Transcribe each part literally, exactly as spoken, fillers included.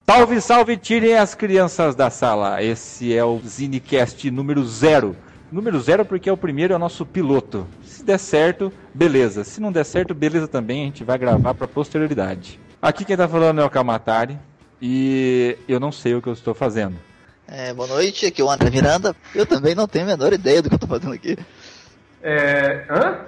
Salve, salve, tirem as crianças da sala. Esse é o Zinecast número zero. Número zero porque é o primeiro, é o nosso piloto. Se der certo, beleza. Se não der certo, beleza também. A gente vai gravar para posterioridade. Aqui quem tá falando é o Kamatari. E eu não sei o que eu estou fazendo. É, boa noite, aqui é o André Miranda. Eu também não tenho a menor ideia do que eu tô fazendo aqui. É... Hã?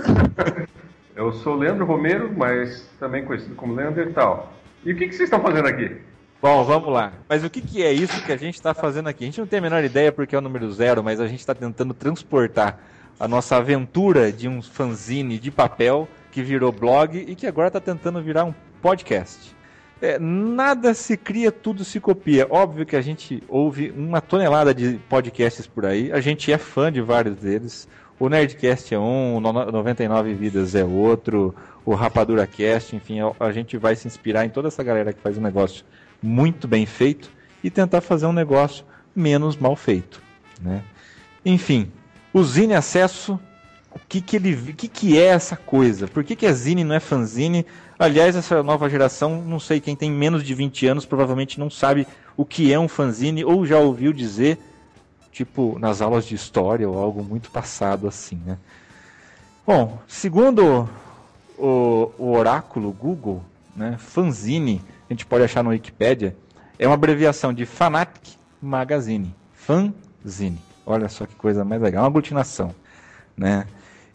Eu sou Leandro Romero, mas também conhecido como Leandertal. E o que, que vocês estão fazendo aqui? Bom, vamos lá. Mas o que, que é isso que a gente está fazendo aqui? A gente não tem a menor ideia porque é o número zero, mas a gente está tentando transportar a nossa aventura de um fanzine de papel que virou blog e que agora está tentando virar um podcast. É, nada se cria, tudo se copia. Óbvio que a gente ouve uma tonelada de podcasts por aí, a gente é fã de vários deles. O Nerdcast é um, o noventa e nove Vidas é outro, o Rapadura Cast, enfim, a gente vai se inspirar em toda essa galera que faz um negócio muito bem feito e tentar fazer um negócio menos mal feito, né? Enfim, o Zine Acesso, o que que ele, o que que é essa coisa? Por que que é Zine, não é fanzine? Aliás, essa nova geração, não sei, quem tem menos de vinte anos provavelmente não sabe o que é um fanzine ou já ouviu dizer, tipo, nas aulas de história ou algo muito passado assim, né? Bom, segundo o, o oráculo Google, né, fanzine, a gente pode achar no Wikipedia, é uma abreviação de Fanatic Magazine, fanzine. Olha só que coisa mais legal, uma aglutinação, né?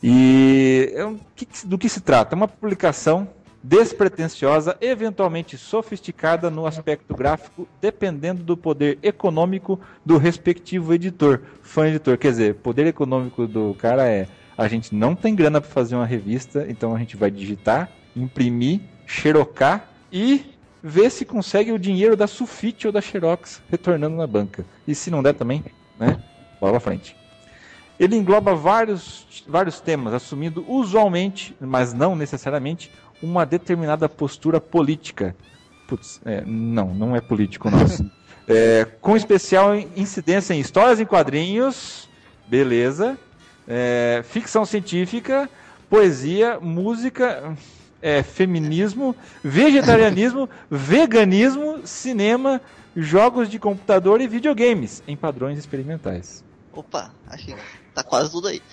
E é um, que, do que se trata? É uma publicação despretensiosa, eventualmente sofisticada no aspecto gráfico, dependendo do poder econômico do respectivo editor, fã-editor. Quer dizer, poder econômico do cara é, a gente não tem grana para fazer uma revista, então a gente vai digitar, imprimir, xerocar e ver se consegue o dinheiro da sulfite ou da Xerox retornando na banca. E se não der também, né? Bola pra frente. Ele engloba vários, vários temas, assumindo usualmente, mas não necessariamente, uma determinada postura política. Putz, é, não, não é político, não. É, com especial incidência em histórias em quadrinhos, beleza, é, ficção científica, poesia, música, é, feminismo, vegetarianismo, veganismo, cinema, jogos de computador e videogames em padrões experimentais. Opa, acho que tá quase tudo aí.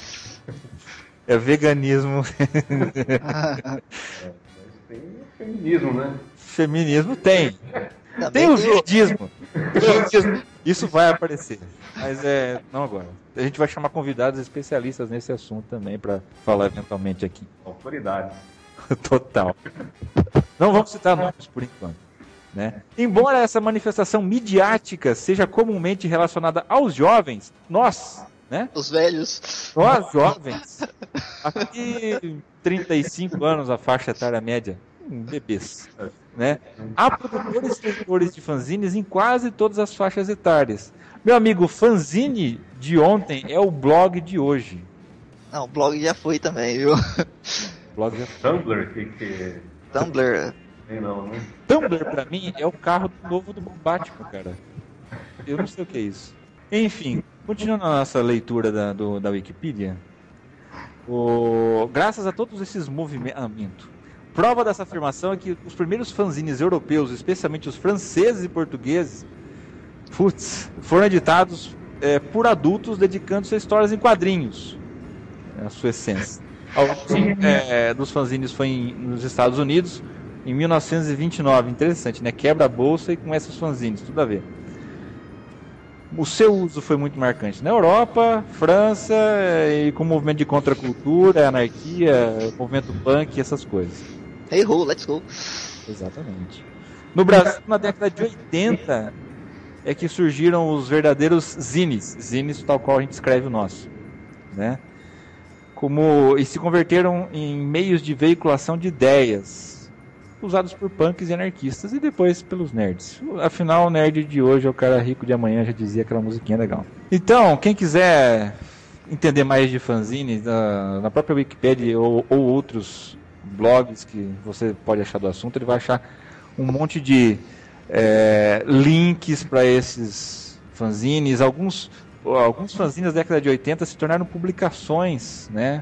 É veganismo. É, tem feminismo, né? Feminismo tem. Também Tem o tem verdismo. Verdismo. Isso vai aparecer. Mas é. Não agora. A gente vai chamar convidados especialistas nesse assunto também para falar eventualmente aqui. Autoridade. Total. Não vamos citar nomes por enquanto, né? Embora essa manifestação midiática seja comumente relacionada aos jovens, nós, né? Os velhos. Nós, jovens, aqui trinta e cinco anos a faixa etária média, hum, bebês, né? Há produtores e leitores de fanzines em quase todas as faixas etárias. Meu amigo, fanzine de ontem é o blog de hoje. Não, o blog já foi também, viu? Blog já... Tumblr, que que... Tumblr. Tem não, né? Tumblr, pra mim, é o carro novo do Batman, cara. Eu não sei o que é isso. Enfim, continuando a nossa leitura da, do, da Wikipedia, o... graças a todos esses movimentos, prova dessa afirmação é que os primeiros fanzines europeus, especialmente os franceses e portugueses, putz, foram editados é, por adultos dedicando-se a histórias em quadrinhos, a sua essência. Alguns é, dos fanzines foi em, nos Estados Unidos em mil novecentos e vinte e nove, interessante, né? Quebra a bolsa e começa os fanzines, tudo a ver. O seu uso foi muito marcante na Europa, França, e com o movimento de contracultura, anarquia, movimento punk, essas coisas. Hey ho, let's go. Exatamente. No Brasil, na década de oitenta, é que surgiram os verdadeiros zines, zines tal qual a gente escreve o nosso, né? Como, e se converteram em meios de veiculação de ideias, usados por punks e anarquistas, e depois pelos nerds. Afinal, o nerd de hoje é o cara rico de amanhã, já dizia aquela musiquinha legal. Então, quem quiser entender mais de fanzine, na, na própria Wikipedia ou, ou outros blogs que você pode achar do assunto, ele vai achar um monte de é, links para esses fanzines, alguns... Alguns fanzines da década de oitenta se tornaram publicações, né?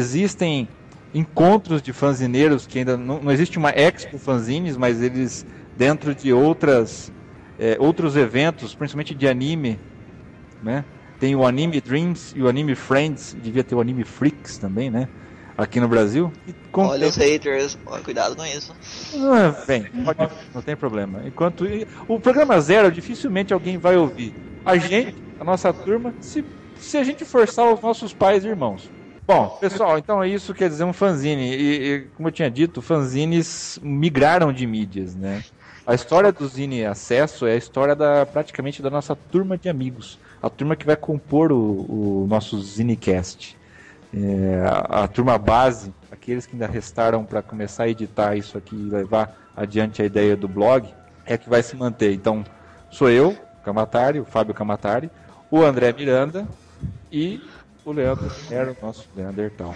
Existem encontros de fanzineiros que ainda não, não existe uma expo fanzines, mas eles dentro de outras, é, outros eventos, principalmente de anime, né? Tem o Anime Dreams e o Anime Friends, devia ter o Anime Freaks também, né? Aqui no Brasil. E contém... Olha os haters, cuidado com isso. Ah, vem, pode, não tem problema. Enquanto o programa zero, dificilmente alguém vai ouvir. A gente, a nossa turma, se, se a gente forçar os nossos pais e irmãos. Bom, pessoal, então é isso, quer dizer um fanzine. E, e como eu tinha dito, fanzines migraram de mídias, né? A história do Zine Acesso é a história da, praticamente da nossa turma de amigos. A turma que vai compor o, o nosso Zinecast. É, a, a turma base, aqueles que ainda restaram para começar a editar isso aqui e levar adiante a ideia do blog, é que vai se manter. Então, sou eu, Kamatari, o Fábio Kamatari, o André Miranda e o Leandro Nero, nosso Leandertal.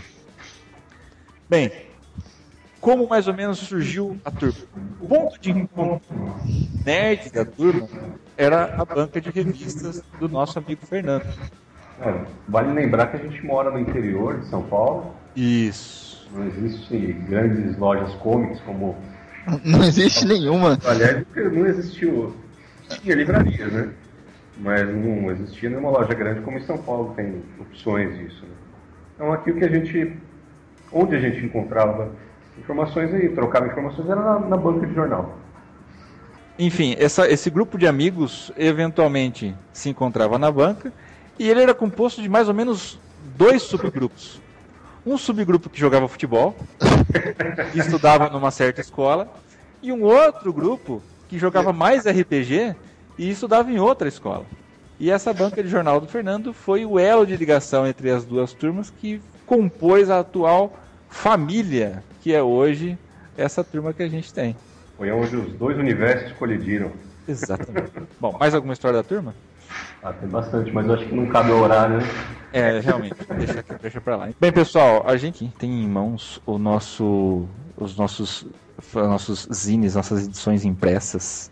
Bem, como mais ou menos surgiu a turma? O ponto de encontro nerd da turma era a banca de revistas do nosso amigo Fernando. É, vale lembrar que a gente mora no interior de São Paulo. Isso. Não existem grandes lojas comics como... Não existe nenhuma. Aliás, não existiu... Tinha livrarias, né? Mas não existia nenhuma loja grande como em São Paulo tem opções disso, né? Então aqui o que a gente... Onde a gente encontrava informações aí, trocava informações, era na, na banca de jornal. Enfim, essa, esse grupo de amigos eventualmente se encontrava na banca. E ele era composto de mais ou menos dois subgrupos. Um subgrupo que jogava futebol, que estudava numa certa escola, e um outro grupo que jogava mais R P G e estudava em outra escola. E essa banca de jornal do Fernando foi o elo de ligação entre as duas turmas que compôs a atual família, que é hoje essa turma que a gente tem. Foi onde os dois universos colidiram. Exatamente. Bom, mais alguma história da turma? Ah, tem bastante, mas eu acho que não cabe o horário, né? É, realmente, deixa, deixa pra lá. Bem, pessoal, a gente tem em mãos o nosso, os nossos, nossos zines, nossas edições impressas.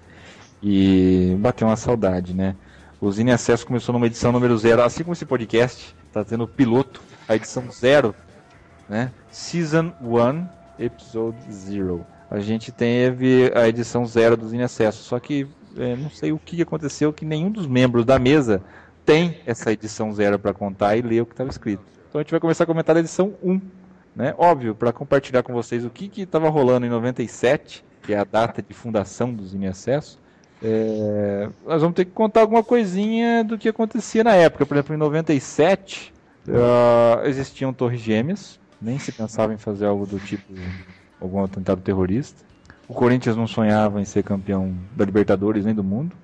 E bateu uma saudade, né? O Zine Acesso começou numa edição número zero, assim como esse podcast, tá tendo o piloto, a edição zero, né? Season one, Episode zero. A gente teve a edição zero do Zine Acesso, só que é, não sei o que aconteceu, que nenhum dos membros da mesa tem essa edição zero para contar e ler o que estava escrito. Então a gente vai começar a comentar a edição um, né? Óbvio, para compartilhar com vocês o que estava rolando em noventa e sete, que é a data de fundação do Zine Acesso. É, nós vamos ter que contar alguma coisinha do que acontecia na época. Por exemplo, em noventa e sete uh, existiam torres gêmeas, nem se pensava em fazer algo do tipo algum atentado terrorista. O Corinthians não sonhava em ser campeão da Libertadores nem do mundo.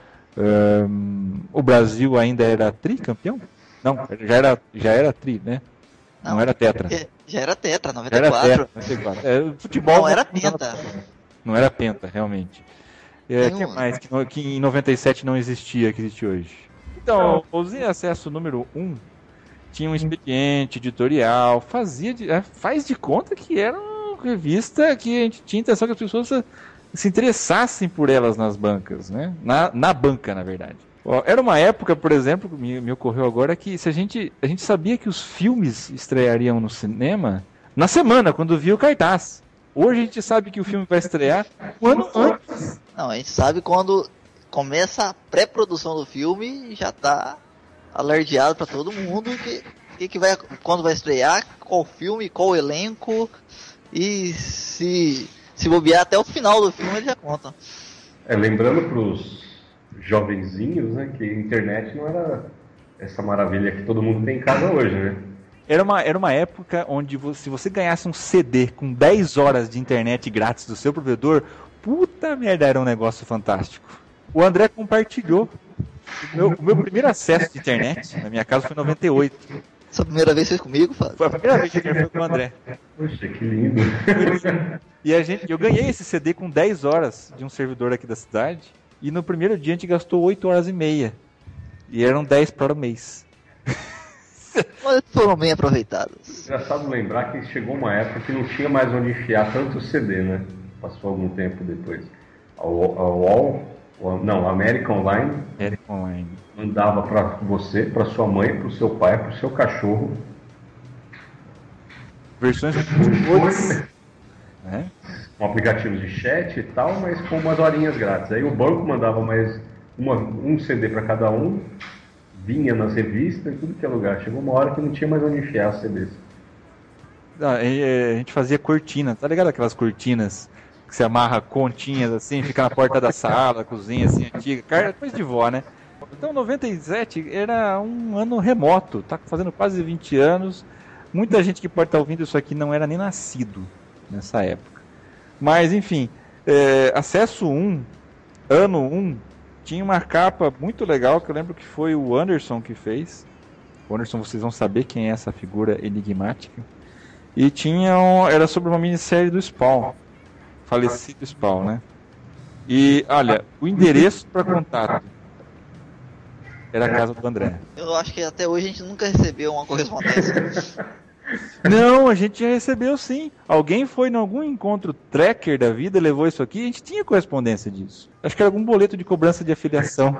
Um, o Brasil ainda era tricampeão? Não, já era, já era tri, né? Não, não era tetra. Já era tetra, noventa e quatro. Já era tetra, noventa e quatro. É, futebol não era penta. Não era penta, realmente. O é, que mais que, no, que em noventa e sete não existia, que existe hoje? Então, o Zine Acesso número um tinha um expediente editorial, fazia de, faz de conta que era uma revista que a gente tinha a intenção que as pessoas se interessassem por elas nas bancas, né? Na, na banca, na verdade. Ó, era uma época, por exemplo, me, me ocorreu agora, que se a gente, a gente sabia que os filmes estreariam no cinema na semana, quando via o cartaz. Hoje a gente sabe que o filme vai estrear um ano antes. Não, a gente sabe quando começa a pré-produção do filme e já tá alardeado para todo mundo que, que, que vai, quando vai estrear, qual filme, qual elenco, e se, se bobear até o final do filme ele já conta. É, lembrando pros jovenzinhos, né, que a internet não era essa maravilha que todo mundo tem em casa hoje, né? Era uma, era uma época onde você, se você ganhasse um C D com dez horas de internet grátis do seu provedor, puta merda, era um negócio fantástico. O André compartilhou. O meu, o meu primeiro acesso de internet na minha casa foi em noventa e oito. Essa primeira vez foi comigo, Fábio? Foi a primeira vez que eu foi com o André. Poxa, que lindo. E a gente, eu ganhei esse C D com dez horas de um servidor aqui da cidade. E no primeiro dia a gente gastou oito horas e meia. E eram dez para o mês. Mas foram bem aproveitadas. Engraçado lembrar que chegou uma época que não tinha mais onde enfiar tanto C D, né? Passou algum tempo depois. A UOL, não, a América Online, América Online mandava para você, para sua mãe, para o seu pai, para o seu cachorro. Versões muito boas, né? um aplicativo de chat e tal, mas com umas horinhas grátis. Aí o banco mandava mais uma, um C D para cada um, vinha nas revistas e tudo que é lugar. Chegou uma hora que não tinha mais onde enfiar os C Ds. Ah, a gente fazia cortina, tá ligado? Aquelas cortinas que você amarra continhas assim, fica na porta da sala, cozinha assim, antiga, cara, coisa de vó, né? Então noventa e sete era um ano remoto, tá fazendo quase vinte anos. Muita gente que pode estar ouvindo isso aqui não era nem nascido nessa época. Mas enfim, é, Acesso um, ano um, tinha uma capa muito legal que eu lembro que foi o Anderson que fez. O Anderson, vocês vão saber quem é essa figura enigmática. E tinha um, era sobre uma minissérie do Spawn, falecido Spawn, né? E olha, o endereço para contato era a casa do André. Eu acho que até hoje a gente nunca recebeu uma correspondência. Não, a gente já recebeu sim. Alguém foi em algum encontro tracker da vida, levou isso aqui, a gente tinha correspondência disso. Acho que era algum boleto de cobrança de afiliação.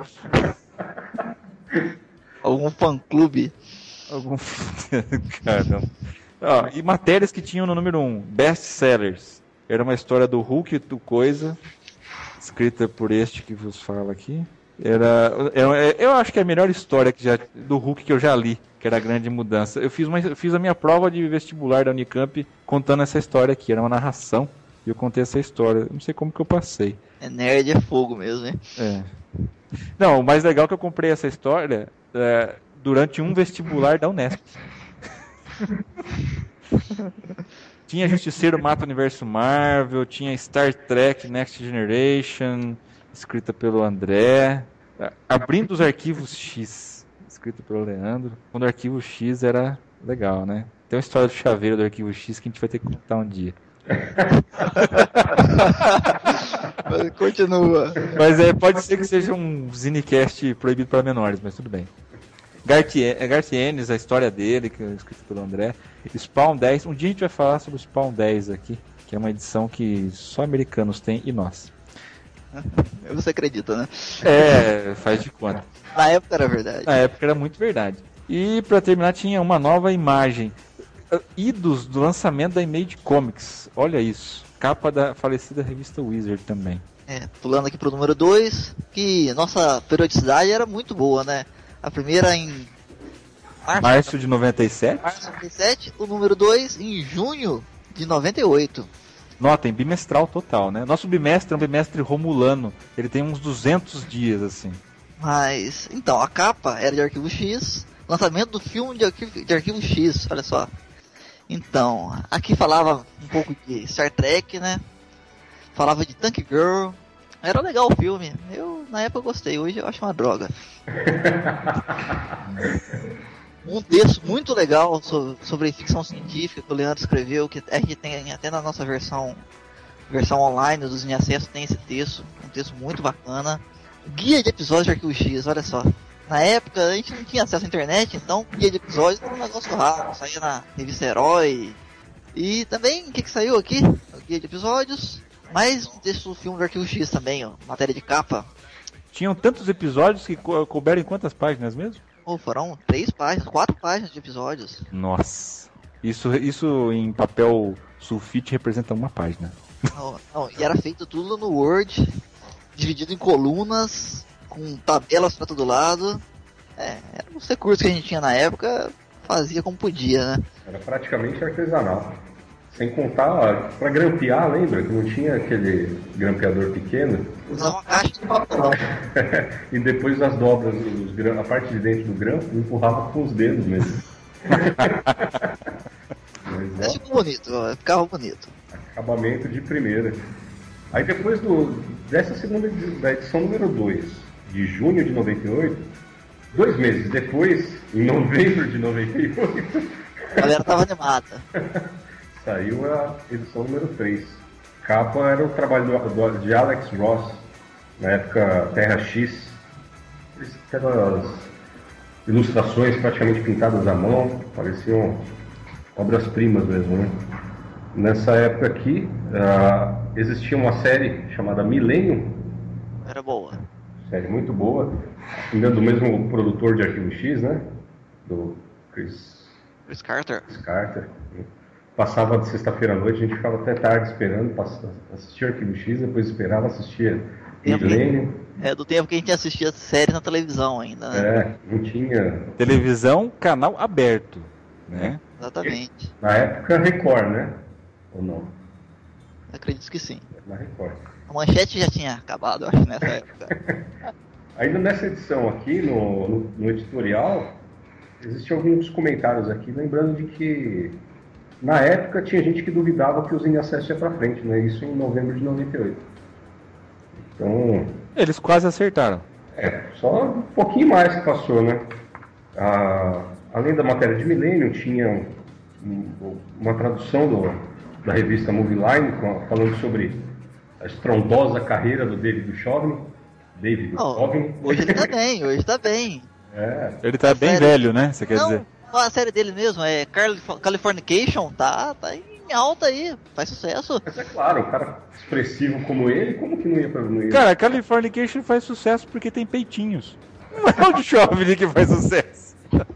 Algum fã-clube. Algum... Caramba. Ó, e matérias que tinham no número um, best sellers. Era uma história do Hulk do Coisa, escrita por este que vos fala aqui. Era, eu, eu acho que é a melhor história que já, do Hulk que eu já li, que era a Grande Mudança. Eu fiz, uma, eu fiz a minha prova de vestibular da Unicamp contando essa história aqui, era uma narração, e eu contei essa história. Não sei como que eu passei. É nerd, é fogo mesmo, hein? É. Não, o mais legal é que eu comprei essa história é, durante um vestibular da Unesp. Tinha Justiceiro Mata o Universo Marvel, tinha Star Trek Next Generation, escrita pelo André, Abrindo os Arquivos X, escrita pelo Leandro, quando o Arquivo X era legal, né? Tem uma história do chaveiro do Arquivo X que a gente vai ter que contar um dia. Mas continua. Mas é, pode ser que seja um Zinecast proibido para menores, mas tudo bem. Gartienes, a história dele, que é escrita pelo André. Spawn dez, um dia a gente vai falar sobre o Spawn dez aqui, que é uma edição que só americanos têm e nós. Você acredita, né? É, faz de conta. Na época era verdade. Na época era muito verdade. E pra terminar tinha uma nova imagem. Idos do lançamento da Image Comics. Olha isso. Capa da falecida revista Wizard também. É, pulando aqui pro número dois, que nossa periodicidade era muito boa, né? A primeira em março, março de noventa e sete. Março de noventa e sete, o número dois em junho de noventa e oito. Notem, bimestral total, né? Nosso bimestre é um bimestre romulano. Ele tem uns duzentos dias, assim. Mas, então, a capa era de Arquivo X, lançamento do filme de Arquivo, de Arquivo X, olha só. Então, aqui falava um pouco de Star Trek, né? Falava de Tank Girl. Era legal o filme. Eu, na época, eu gostei. Hoje eu acho uma droga. Um texto muito legal sobre, sobre ficção científica que o Leandro escreveu, que a gente tem até na nossa versão versão online dos Em Acesso, tem esse texto. Um texto muito bacana. Guia de episódios de Arquivo X, olha só. Na época a gente não tinha acesso à internet, então guia de episódios era um negócio raro. Saía na revista Herói. E também, o que, que saiu aqui? O guia de episódios. Mais um texto do filme do Arquivo X também, ó. Matéria de capa. Tinham tantos episódios que co couberam em quantas páginas mesmo? Oh, foram três páginas, quatro páginas de episódios. Nossa. Isso, isso em papel sulfite representa uma página. Não, não, e era feito tudo no Word, dividido em colunas, com tabelas pra todo lado. É, era os recursos que a gente tinha na época, fazia como podia, né? Era praticamente artesanal. Sem contar, para grampear, lembra? Que não tinha aquele grampeador pequeno. Usava uma caixa de papelão. E depois as dobras, os gram... a parte de dentro do grampo, empurrava com os dedos mesmo. Mas ficou bonito, ó, ficava bonito. Acabamento de primeira. Aí depois do, dessa segunda da edição número dois, de junho de noventa e oito, dois meses depois, em novembro de noventa e oito, a galera tava animada. Saiu a edição número três. Capa era o trabalho do, do, de Alex Ross, na época Terra X. Aquelas ilustrações praticamente pintadas à mão, pareciam obras-primas mesmo, né? Nessa época aqui, uh, existia uma série chamada Millennium. Era boa. Série muito boa. Do mesmo produtor de Arquivo X, né? Do Chris, Chris Carter. Chris Carter. passava de sexta-feira à noite, a gente ficava até tarde esperando, passava, assistia Arquivo X, depois esperava, assistia Millennium. É do tempo que a gente assistia série na televisão ainda, né? É, não tinha... Televisão, canal aberto, né? Exatamente. Na época, Record, né? Ou não? Acredito que sim. Na Record. A Manchete já tinha acabado, eu acho, nessa época. Ainda nessa edição aqui, no, no, no editorial, existem alguns comentários aqui, lembrando de que na época tinha gente que duvidava que o Cine Acesso ia pra frente, né? Isso em novembro de noventa e oito. Então... Eles quase acertaram. É, só um pouquinho mais que passou, né? A, além da matéria de Millennium, tinha um, uma tradução do, da revista Movie Line, falando sobre a estrondosa carreira do David Duchovny. David Duchovny. Oh, hoje ele tá bem, hoje tá bem. É. Ele tá A bem série... velho, né? Você quer Não, dizer? a série dele mesmo é Calif- Californication, tá, tá em alta aí, faz sucesso. Mas é claro, um cara expressivo como ele, como que não ia pra não Cara, Californication faz sucesso porque tem peitinhos. Não é o Duchovny que faz sucesso.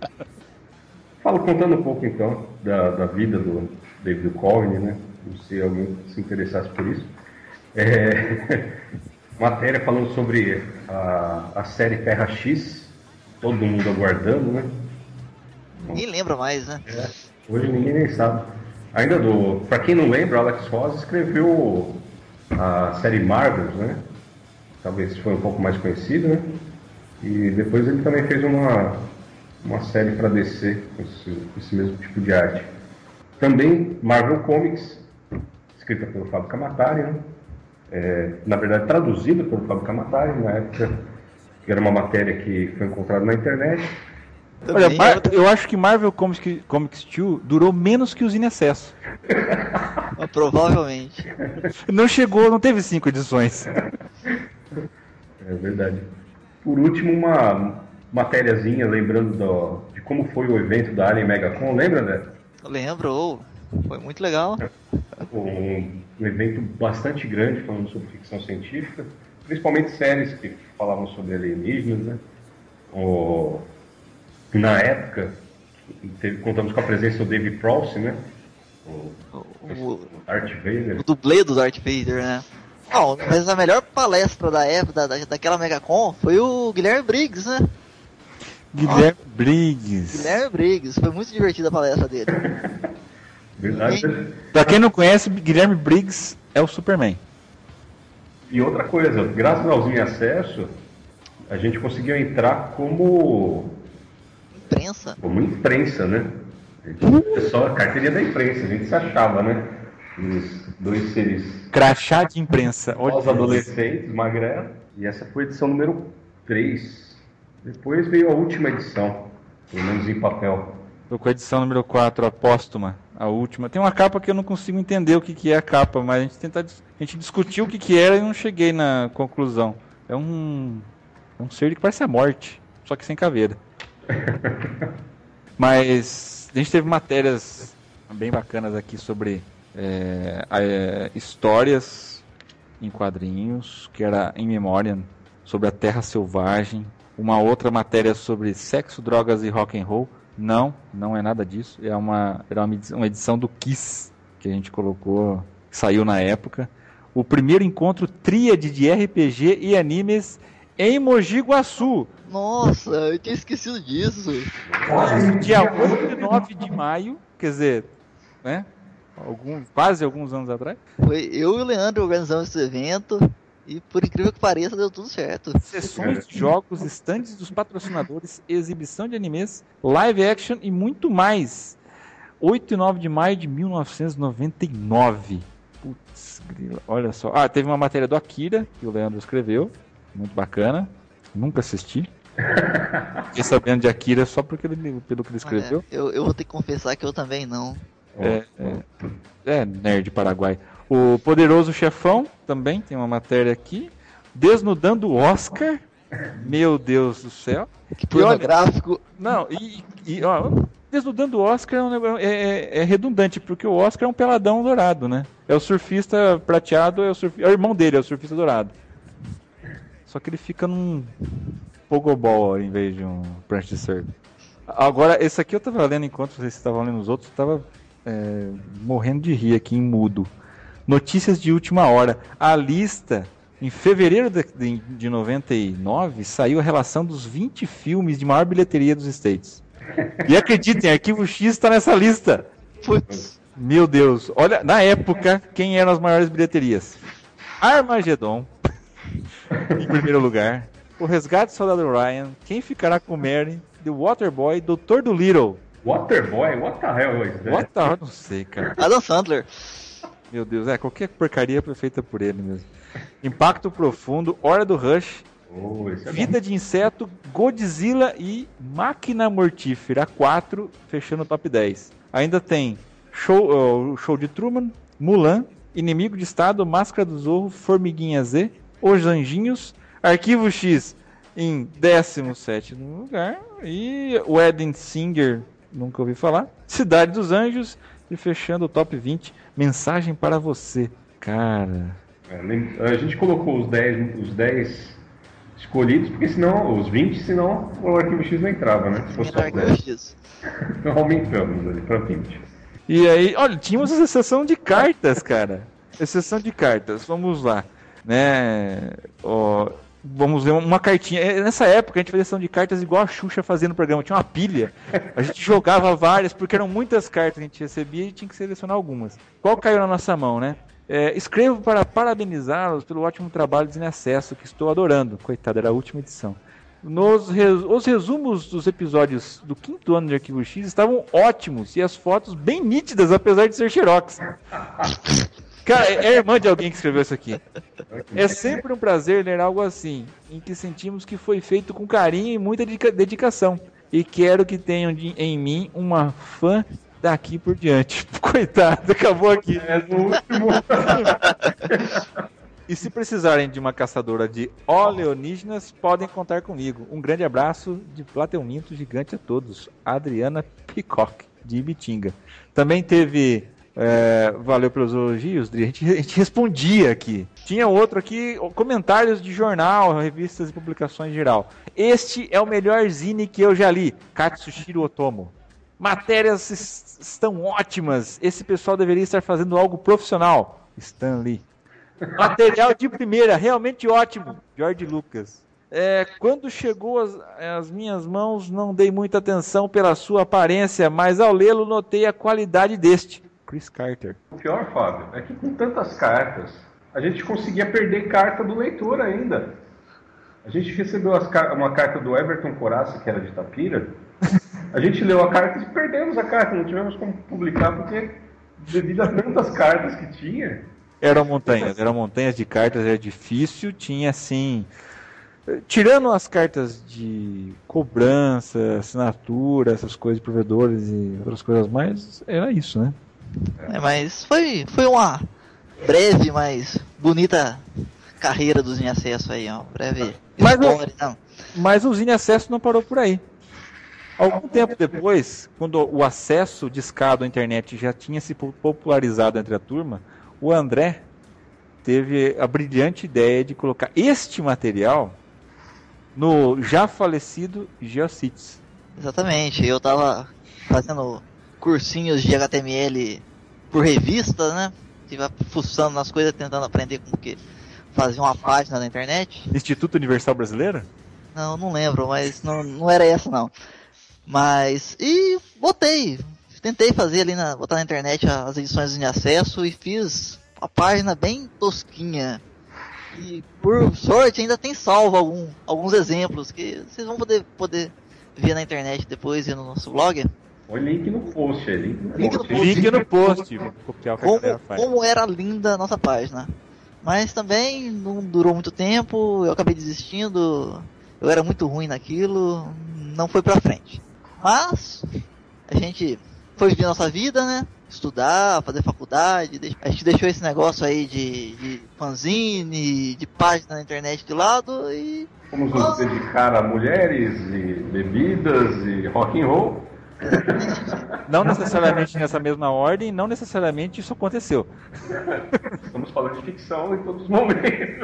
Falo contando um pouco então da, da vida do David Duchovny, né? Não sei se alguém se interessasse por isso. É... Matéria falando sobre a, a série Terra X, todo mundo aguardando, né? Ninguém lembra mais, né? É, hoje ninguém nem sabe. Ainda do. Pra quem não lembra, Alex Ross escreveu a série Marvels, né? Talvez foi um pouco mais conhecido, né? E depois ele também fez uma, uma série para D C com esse, com esse mesmo tipo de arte. Também Marvel Comics, escrita pelo Fábio Kamatari, né? É, na verdade traduzida pelo Fábio Kamatari, na época que era uma matéria que foi encontrada na internet. Olha, Mar- eu acho que Marvel Comics, Comics dois durou menos que o Zine Acesso. Mas, provavelmente. Não chegou, não teve cinco edições. É verdade. Por último, uma matériazinha lembrando do, de como foi o evento da Alien Megacon, lembra, né? Eu lembro, oh, foi muito legal. Um, um evento bastante grande falando sobre ficção científica, principalmente séries que falavam sobre alienígenas, né? O, na época, teve, contamos com a presença do David Prowse, né? O, O, o Darth Vader. o dublê do Darth Vader, né? Não, mas a melhor palestra da época, da, daquela Megacon, foi o Guilherme Briggs, né? Guilherme oh, Briggs. Guilherme Briggs, foi muito divertida a palestra dele. Verdade. Ninguém... Pra quem não conhece, Guilherme Briggs é o Superman. E outra coisa, graças ao Zine Acesso, a gente conseguiu entrar como... Imprensa? Como imprensa, né? É só a carteirinha da imprensa, a gente se achava, né? Os dois seres... Crachá de imprensa. Os adolescentes, magrelo. E essa foi a edição número três. Depois veio a última edição, pelo menos em papel. Tô com a edição número quatro, a póstuma, a última. Tem uma capa que eu não consigo entender o que, que é a capa, mas a gente tenta, a gente discutiu o que, que era e não cheguei na conclusão. É um, é um ser que parece a morte, só que sem caveira. Mas a gente teve matérias bem bacanas aqui sobre é, é, histórias em quadrinhos, que era In Memoriam, sobre a Terra Selvagem. Uma outra matéria sobre sexo, drogas e rock and roll. Não, não é nada disso. É uma, era uma edição do Kiss que a gente colocou, que saiu na época. O primeiro encontro tríade de R P G e animes em Mogi Guaçu. Nossa, eu tinha esquecido disso. Dia oito e nove de maio, quer dizer, né? Algum, quase alguns anos atrás. Foi eu e o Leandro organizamos esse evento. E por incrível que pareça, deu tudo certo. Sessões de jogos, estandes dos patrocinadores, exibição de animes, live action e muito mais. oito e nove de maio de mil novecentos e noventa e nove. Putz, olha só. Ah, teve uma matéria do Akira, que o Leandro escreveu. Muito bacana. Nunca assisti. Fiquei sabendo de Akira só porque ele, pelo que ele escreveu. É, eu, eu vou ter que confessar que eu também não. É, é, é nerd Paraguai. O Poderoso Chefão também tem uma matéria aqui. Desnudando o Oscar. Meu Deus do céu. Que pornográfico. Não, e, e ó, Desnudando o Oscar é, um negócio, é, é, é redundante, porque o Oscar é um peladão dourado, né? É o surfista prateado, é o, surf, é o irmão dele, é o surfista dourado. Só que ele fica num pogobol em vez de um prancha de surf. Agora, esse aqui eu tava lendo enquanto vocês estavam lendo os outros, eu tava é, morrendo de rir aqui em mudo. Notícias de última hora. A lista, em fevereiro de, de, de noventa e nove, saiu a relação dos vinte filmes de maior bilheteria dos States. E acreditem, Arquivo X está nessa lista. Putz. Meu Deus. Olha, na época, quem eram as maiores bilheterias? Armagedon, em primeiro lugar. O Resgate do Soldado Ryan. Quem Ficará com Mary? The Waterboy. Doutor Dolittle. Waterboy? What the hell is that? What the hell? Não sei, cara. Adam Sandler. Meu Deus, é, qualquer porcaria foi feita por ele mesmo. Impacto Profundo, Hora do Rush, Oh, esse é Vida bom. de Inseto, Godzilla e Máquina Mortífera quatro, fechando o top dez. Ainda tem Show, uh, Show de Truman, Mulan, Inimigo de Estado, Máscara do Zorro, Formiguinha Z, Os Anjinhos, Arquivo X em décimo sétimo lugar e Wedding Singer, nunca ouvi falar, Cidade dos Anjos e fechando o top vinte, Mensagem para Você. Cara... É, lem- a gente colocou os dez, os dez escolhidos, porque senão, os vinte, senão o Arquivo X não entrava, né? Se fosse só Arquivo dez. X. Então aumentamos ali para vinte. E aí, olha, tínhamos a exceção de cartas, cara. Exceção de cartas, vamos lá. Né? Ó, vamos ver uma cartinha. É, nessa época a gente fazia sessão de cartas igual a Xuxa fazia no programa. Tinha uma pilha. A gente jogava várias, porque eram muitas cartas que a gente recebia e tinha que selecionar algumas. Qual caiu na nossa mão, né? É, escrevo para parabenizá-los pelo ótimo trabalho de Cine Acesso, que estou adorando. Coitado, era a última edição. Nos res... Os resumos dos episódios do quinto ano de Arquivo X estavam ótimos e as fotos bem nítidas, apesar de ser xerox. Cara, é a irmã de alguém que escreveu isso aqui. É sempre um prazer ler algo assim, em que sentimos que foi feito com carinho e muita dedica- dedicação. E quero que tenham de, em mim uma fã daqui por diante. Coitado, acabou aqui. É no último. E se precisarem de uma caçadora de oleonígenas, podem contar comigo. Um grande abraço de Plateuminto gigante a todos. Adriana Peacock, de Ibitinga. Também teve... É, valeu pelos elogios, Dri. A gente, a gente respondia aqui. Tinha outro aqui, comentários de jornal, revistas e publicações em geral. Este é o melhor zine que eu já li. Katsushiro Otomo. Matérias es- estão ótimas. Esse pessoal deveria estar fazendo algo profissional. Stan Lee. Material de primeira, realmente ótimo. George Lucas. É, quando chegou às, às minhas mãos, não dei muita atenção pela sua aparência, mas ao lê-lo notei a qualidade deste. Chris Carter. O pior, Fábio, é que com tantas cartas, a gente conseguia perder carta do leitor ainda. A gente recebeu as car- uma carta do Everton Coraça, que era de Itapira. A gente leu a carta e perdemos a carta, não tivemos como publicar, porque devido a tantas cartas que tinha... Eram montanhas, eram montanhas de cartas, era difícil, tinha assim... Tirando as cartas de cobrança, assinatura, essas coisas de provedores e outras coisas mais, era isso, né? É, mas foi, foi uma breve, mas bonita carreira dos em acesso aí, ó. Breve Mas história, não. Mas o Zine Acesso não parou por aí. Algum tempo depois, quando o acesso discado à internet já tinha se popularizado entre a turma, o André teve a brilhante ideia de colocar este material no já falecido GeoCities. Exatamente, eu tava fazendo cursinhos de H T M L por revista, né? Tive fuçando nas coisas, tentando aprender como que fazer uma página na internet. Instituto Universal Brasileiro? Não, não lembro, mas não, não era essa não. Mas, e botei, tentei fazer ali, na, botar na internet as edições de acesso e fiz uma página bem tosquinha. E por sorte ainda tem salvo algum, alguns exemplos que vocês vão poder, poder ver na internet depois e no nosso blog. O link no post, é link no Link no post. post. Link no post. Vou copiar o que a Como, galera faz. como era linda a nossa página. Mas também não durou muito tempo, eu acabei desistindo, eu era muito ruim naquilo, não foi pra frente. Mas a gente foi viver nossa vida, né? Estudar, fazer faculdade, a gente deixou esse negócio aí de, de fanzine, de página na internet de lado e... Vamos nos dedicar a mulheres e bebidas e rock and roll. Não necessariamente nessa mesma ordem, não necessariamente isso aconteceu. Estamos falando de ficção em todos os momentos.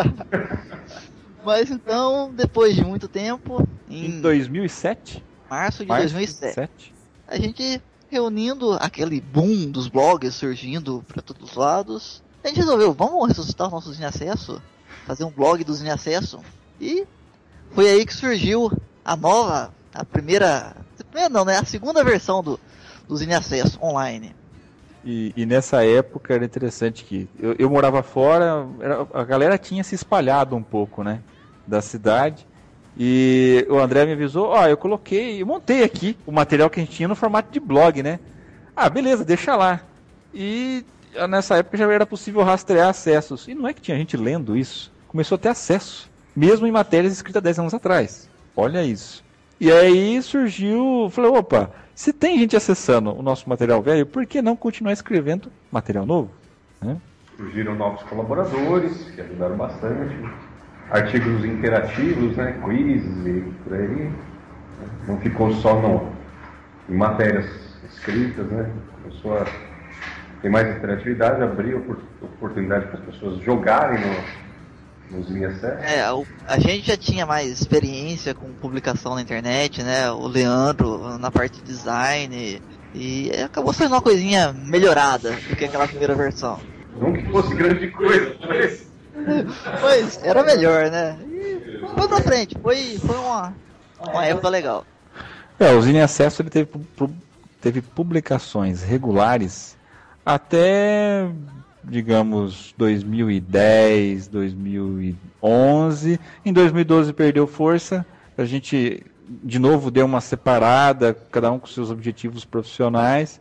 Mas então, depois de muito tempo, Em em dois mil e sete? março de Março dois mil e sete, sete? a gente reunindo aquele boom dos blogs surgindo para todos os lados, a gente resolveu, vamos ressuscitar os nossos Zine Acesso, fazer um blog do Zine Acesso, e foi aí que surgiu a nova, a primeira, a primeira não, né, a segunda versão do, do Zine Acesso online. E, e nessa época era interessante que eu, eu morava fora, era, a galera tinha se espalhado um pouco, né, da cidade, e o André me avisou, ó, oh, eu coloquei, eu montei aqui o material que a gente tinha no formato de blog, né, ah, beleza, deixa lá, e nessa época já era possível rastrear acessos, e não é que tinha gente lendo isso, começou a ter acesso, mesmo em matérias escritas dez anos atrás, olha isso, e aí surgiu, falei, opa, se tem gente acessando o nosso material velho, por que não continuar escrevendo material novo? Né? Surgiram novos colaboradores, que ajudaram bastante. Artigos interativos, né? Quiz e por aí. Não ficou só no, em matérias escritas, né? Começou a ter mais interatividade, abriu oportunidade para as pessoas jogarem no, nos Zine Acesso. É, a, a gente já tinha mais experiência com publicação na internet, né? O Leandro na parte de design, e acabou sendo uma coisinha melhorada do que aquela primeira versão. Não que fosse grande coisa, mas... Pois, era melhor, né? E foi pra frente, foi, foi uma, uma época legal. É, o Zine Acesso ele teve, teve publicações regulares até... digamos, dois mil e dez, dois mil e onze. Em dois mil e doze perdeu força. A gente, de novo, deu uma separada, cada um com seus objetivos profissionais.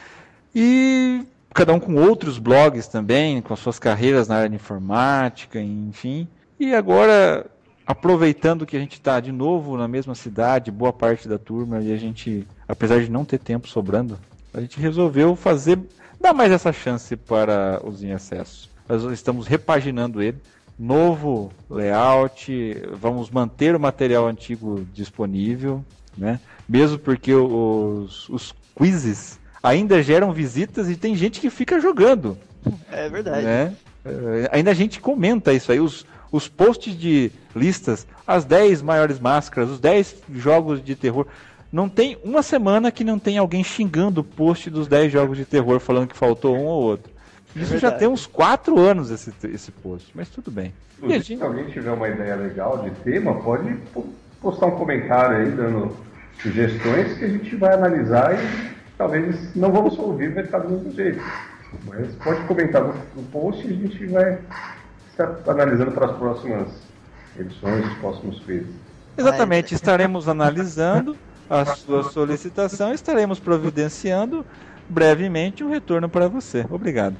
E cada um com outros blogs também, com suas carreiras na área de informática, enfim. E agora, aproveitando que a gente está de novo na mesma cidade, boa parte da turma, e a gente, apesar de não ter tempo sobrando, a gente resolveu fazer... dá mais essa chance para os Zine Acesso. Nós estamos repaginando ele, novo layout, vamos manter o material antigo disponível, né? Mesmo porque os, os quizzes ainda geram visitas e tem gente que fica jogando. É verdade. Né? Ainda a gente comenta isso aí, os, os posts de listas, as dez maiores máscaras, os dez jogos de terror... Não tem uma semana que não tem alguém xingando o post dos dez jogos de terror, falando que faltou um ou outro. Isso é já tem uns quatro anos esse, esse post, mas tudo bem. E gente... Se alguém tiver uma ideia legal de tema, pode postar um comentário aí, dando sugestões que a gente vai analisar e talvez não vamos ouvir, vai estar do mesmo jeito. Mas pode comentar no, no post e a gente vai estar analisando para as próximas edições, os próximos quizzes. Exatamente, estaremos analisando a sua solicitação e estaremos providenciando brevemente um retorno para você. Obrigado.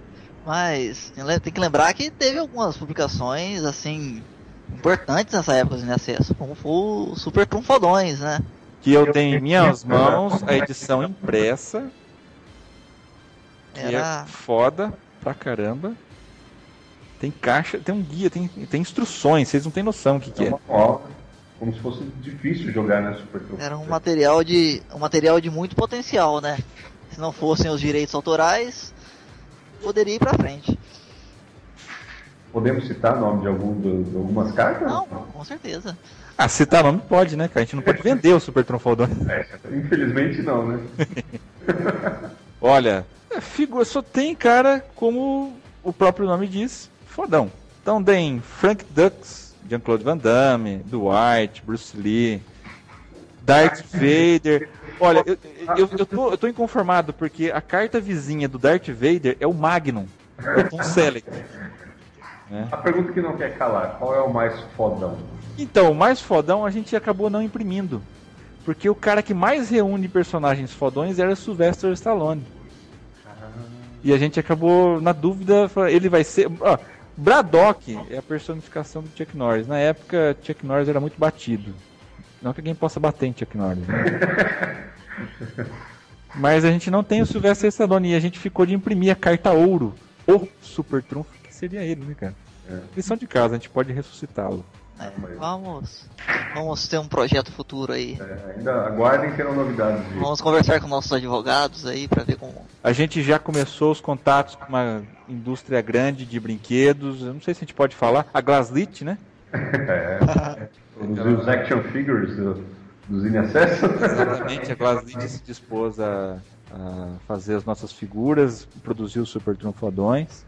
Mas tem que lembrar que teve algumas publicações assim importantes nessa época de Zine Acesso, como foi o Super Trunfodões, né? Que eu tenho em minhas mãos a edição impressa, que Era... é foda pra caramba. Tem caixa, tem um guia, tem, tem instruções, vocês não têm noção o que, que é. Como se fosse difícil jogar, né, Super Trunfo. Era um material de um material de muito potencial, né? Se não fossem os direitos autorais, poderia ir pra frente. Podemos citar o nome de, algum, de algumas cartas? Não, com certeza. Ah, citar nome pode, né, cara? A gente não pode vender o Super Trunfodões. É, infelizmente não, né? Olha, figura, só tem cara, como o próprio nome diz, fodão. Então tem Frank Dux, Jean-Claude Van Damme, Dwight, Bruce Lee, Darth Vader. Olha, eu, eu, eu, tô, eu tô inconformado porque a carta vizinha do Darth Vader é o Magnum, é o Tom Selleck. Né? A pergunta que não quer calar, qual é o mais fodão? Então, o mais fodão a gente acabou não imprimindo, porque o cara que mais reúne personagens fodões era Sylvester Stallone. Ah. E a gente acabou na dúvida, ele vai ser... Ó, Braddock é a personificação do Chuck Norris. Na época, Chuck Norris era muito batido. Não que alguém possa bater em Chuck Norris. Né? Mas a gente não tem o Sylvester Stallone e a gente ficou de imprimir a carta ouro, o Super Trunfo, que seria ele, né, cara? É. Lição de casa, a gente pode ressuscitá-lo. É, vamos, vamos ter um projeto futuro aí. É, ainda aguardem que terão novidades. Gente. Vamos conversar com nossos advogados aí para ver como... A gente já começou os contatos com uma indústria grande de brinquedos. Eu não sei se a gente pode falar. A Glaslit, né? É. Os, os action figures do, do Zine Acesso. Exatamente, a Glaslite se dispôs a, a fazer as nossas figuras, produzir os Super Trunfodões.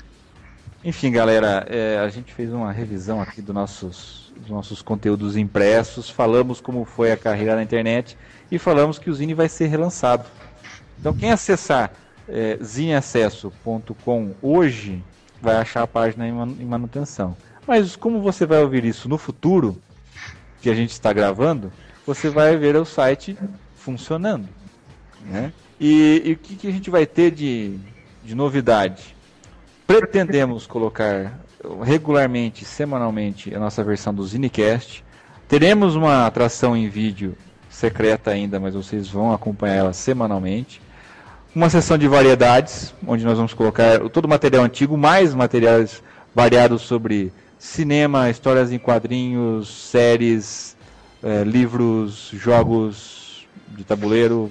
Enfim, galera, é, a gente fez uma revisão aqui dos nossos, dos nossos conteúdos impressos, falamos como foi a carreira na internet e falamos que o Zine vai ser relançado. Então quem acessar é, zine acesso ponto com hoje vai achar a página em manutenção. Mas como você vai ouvir isso no futuro, que a gente está gravando, você vai ver o site funcionando, né? E, e o que, que a gente vai ter de, de novidade? Pretendemos colocar regularmente, semanalmente, a nossa versão do Zinecast. Teremos uma atração em vídeo secreta ainda, mas vocês vão acompanhar ela semanalmente. Uma sessão de variedades, onde nós vamos colocar todo o material antigo, mais materiais variados sobre cinema, histórias em quadrinhos, séries, é, livros, jogos de tabuleiro.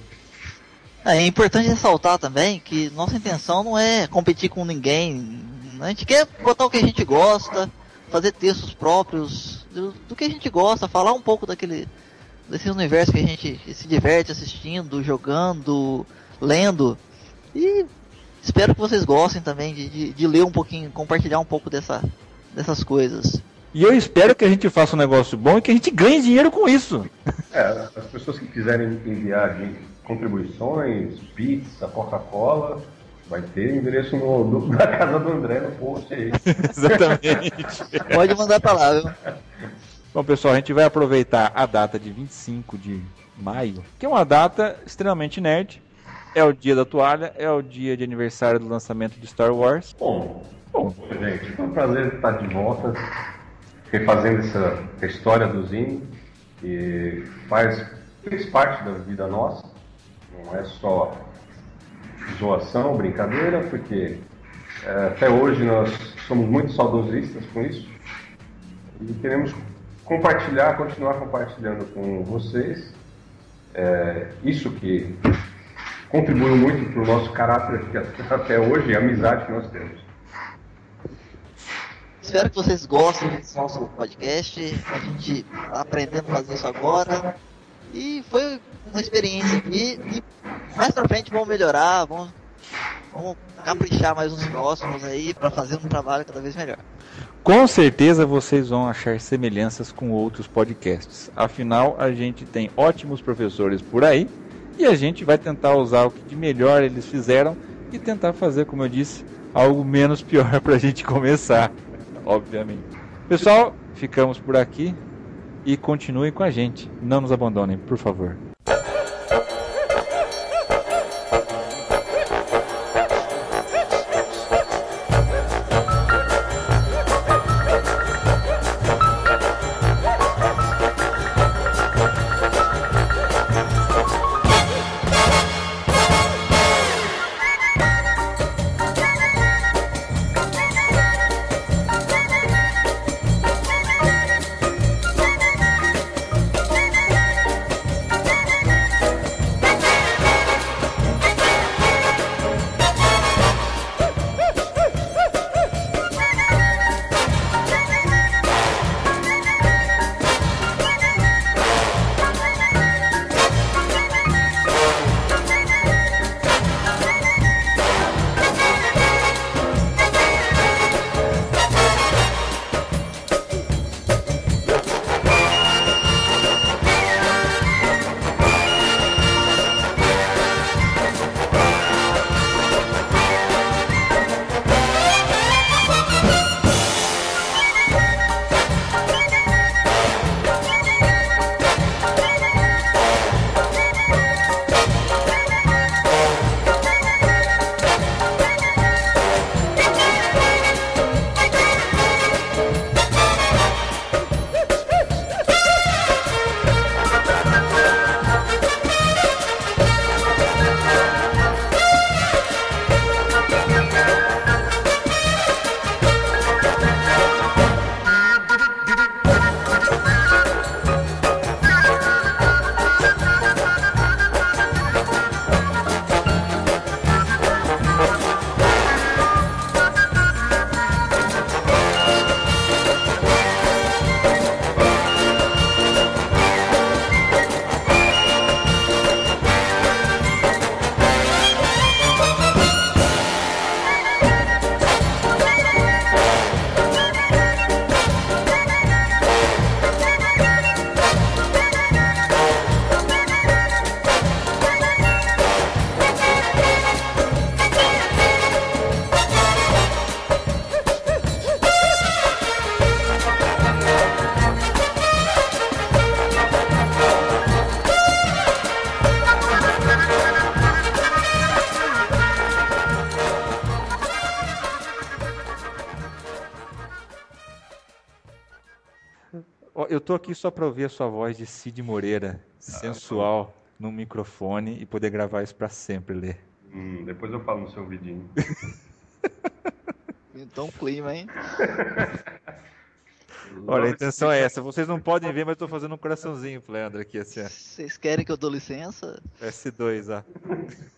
É importante ressaltar também que nossa intenção não é competir com ninguém. A gente quer botar o que a gente gosta, fazer textos próprios do, do que a gente gosta, falar um pouco daquele desse universo que a gente se diverte assistindo, jogando, lendo. E espero que vocês gostem também de, de, de ler um pouquinho, compartilhar um pouco dessa, dessas coisas. E eu espero que a gente faça um negócio bom e que a gente ganhe dinheiro com isso. É, as pessoas que quiserem enviar de contribuições, pizza, Coca-Cola, vai ter endereço no, no, na casa do André no post aí. Exatamente. Pode mandar pra lá, viu? Bom, pessoal, a gente vai aproveitar a data de vinte e cinco de maio, que é uma data extremamente nerd. É o dia da toalha, é o dia de aniversário do lançamento de Star Wars. Bom, bom gente, foi um prazer estar de volta, refazendo essa, essa história do Zine, que faz, fez parte da vida nossa, não é só zoação, brincadeira, porque é, até hoje nós somos muito saudosistas com isso e queremos compartilhar, continuar compartilhando com vocês é, isso que contribuiu muito para o nosso caráter até hoje e a amizade que nós temos. Espero que vocês gostem desse nosso podcast. A gente está aprendendo a fazer isso agora. E foi uma experiência aqui. E mais pra frente vamos melhorar, vamos, vamos caprichar mais nos próximos aí para fazer um trabalho cada vez melhor. Com certeza vocês vão achar semelhanças com outros podcasts. Afinal, a gente tem ótimos professores por aí. E a gente vai tentar usar o que de melhor eles fizeram e tentar fazer, como eu disse, algo menos pior para a gente começar, obviamente. Pessoal, ficamos por aqui e continuem com a gente. Não nos abandonem, por favor. Ó, eu tô aqui só pra ouvir a sua voz de Cid Moreira, sensual, no microfone e poder gravar isso pra sempre, Lê. Hum, depois eu falo no seu vidinho. Então clima, hein? Olha, a intenção é essa. Vocês não podem ver, mas eu tô fazendo um coraçãozinho pro Leandro aqui, assim, ó. Vocês querem que eu dou licença? S dois, ó.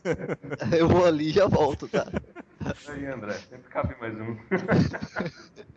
Eu vou ali e já volto, tá? Aí, André, sempre cabe mais um.